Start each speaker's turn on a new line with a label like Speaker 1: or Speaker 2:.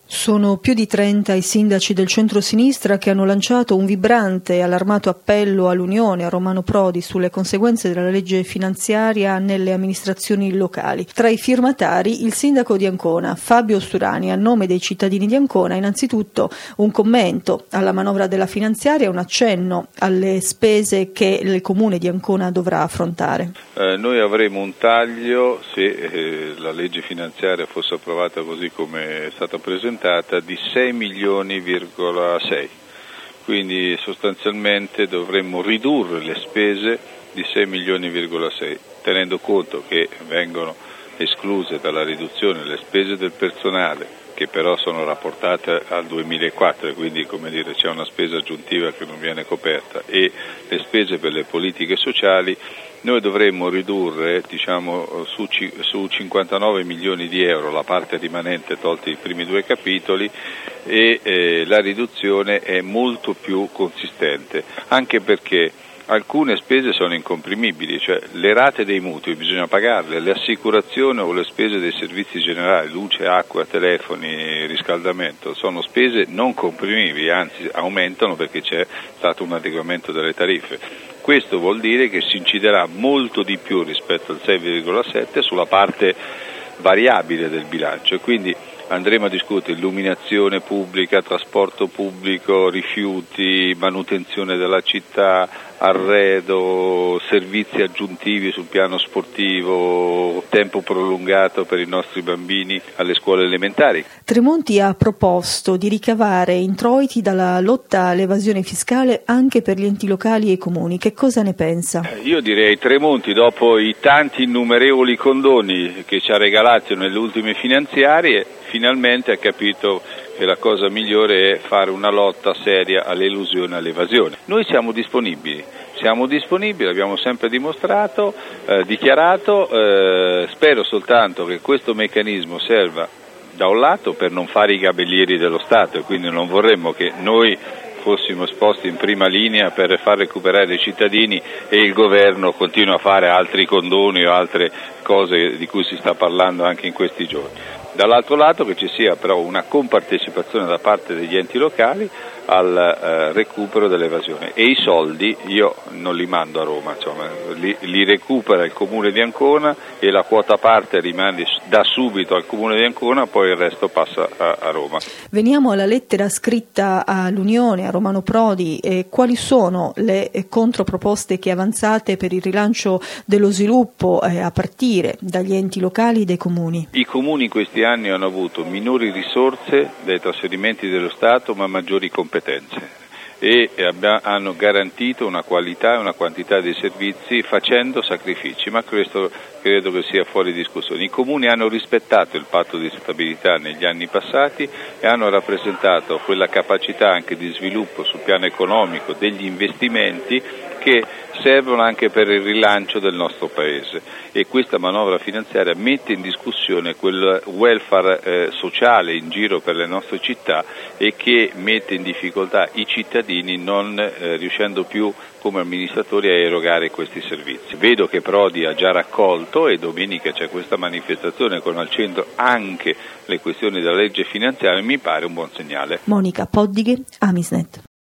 Speaker 1: Sono più di 30 i sindaci del centro-sinistra che hanno lanciato un vibrante e allarmato appello all'Unione, a Romano Prodi, sulle conseguenze della legge finanziaria nelle amministrazioni locali. Tra i firmatari il sindaco di Ancona, Fabio Sturani, a nome dei cittadini di Ancona, innanzitutto un commento alla manovra della finanziaria e un accenno alle spese che il comune di Ancona dovrà affrontare.
Speaker 2: Noi avremo un taglio, se la legge finanziaria fosse approvata così come è stata presentata, di 6 milioni,6, quindi sostanzialmente dovremmo ridurre le spese di 6 milioni,6, tenendo conto che vengono escluse dalla riduzione le spese del personale, che però sono rapportate al 2004, quindi c'è una spesa aggiuntiva che non viene coperta, e le spese per le politiche sociali. Noi dovremmo ridurre su 59 milioni di euro la parte rimanente, tolti i primi due capitoli, e la riduzione è molto più consistente, anche perché alcune spese sono incomprimibili, cioè le rate dei mutui bisogna pagarle, le assicurazioni o le spese dei servizi generali, luce, acqua, telefoni, riscaldamento, sono spese non comprimibili, anzi aumentano perché c'è stato un adeguamento delle tariffe. Questo vuol dire che si inciderà molto di più rispetto al 6,7 sulla parte variabile del bilancio, e quindi andremo a discutere illuminazione pubblica, trasporto pubblico, rifiuti, manutenzione della città, arredo, servizi aggiuntivi sul piano sportivo, tempo prolungato per i nostri bambini alle scuole elementari.
Speaker 1: Tremonti ha proposto di ricavare introiti dalla lotta all'evasione fiscale anche per gli enti locali e i comuni. Che cosa ne pensa?
Speaker 2: Io direi Tremonti, dopo i tanti innumerevoli condoni che ci ha regalato nelle ultime finanziarie, finalmente ha capito che la cosa migliore è fare una lotta seria all'elusione e all'evasione. Noi siamo disponibili, l'abbiamo sempre dimostrato, dichiarato, spero soltanto che questo meccanismo serva da un lato per non fare i gabellieri dello Stato, e quindi non vorremmo che noi fossimo esposti in prima linea per far recuperare i cittadini e il governo continua a fare altri condoni o altre cose di cui si sta parlando anche in questi giorni. Dall'altro lato che ci sia però una compartecipazione da parte degli enti locali al recupero dell'evasione, e i soldi io non li mando a Roma, li recupera il comune di Ancona e la quota parte rimane da subito al comune di Ancona, poi il resto passa a Roma.
Speaker 1: Veniamo alla lettera scritta all'Unione, a Romano Prodi. Quali sono le controproposte che avanzate per il rilancio dello sviluppo a partire dagli enti locali e dai comuni?
Speaker 2: I comuni in questi anni hanno avuto minori risorse dai trasferimenti dello Stato, ma maggiori competenze, e hanno garantito una qualità e una quantità di servizi facendo sacrifici, ma questo credo che sia fuori discussione. I comuni hanno rispettato il patto di stabilità negli anni passati e hanno rappresentato quella capacità anche di sviluppo sul piano economico degli investimenti che servono anche per il rilancio del nostro Paese, e questa manovra finanziaria mette in discussione quel welfare sociale in giro per le nostre città e che mette in difficoltà i cittadini non riuscendo più come amministratori a erogare questi servizi. Vedo che Prodi ha già raccolto, e domenica c'è questa manifestazione con al centro anche le questioni della legge finanziaria, mi pare un buon segnale.
Speaker 1: Monica Poddighe, Amisnet.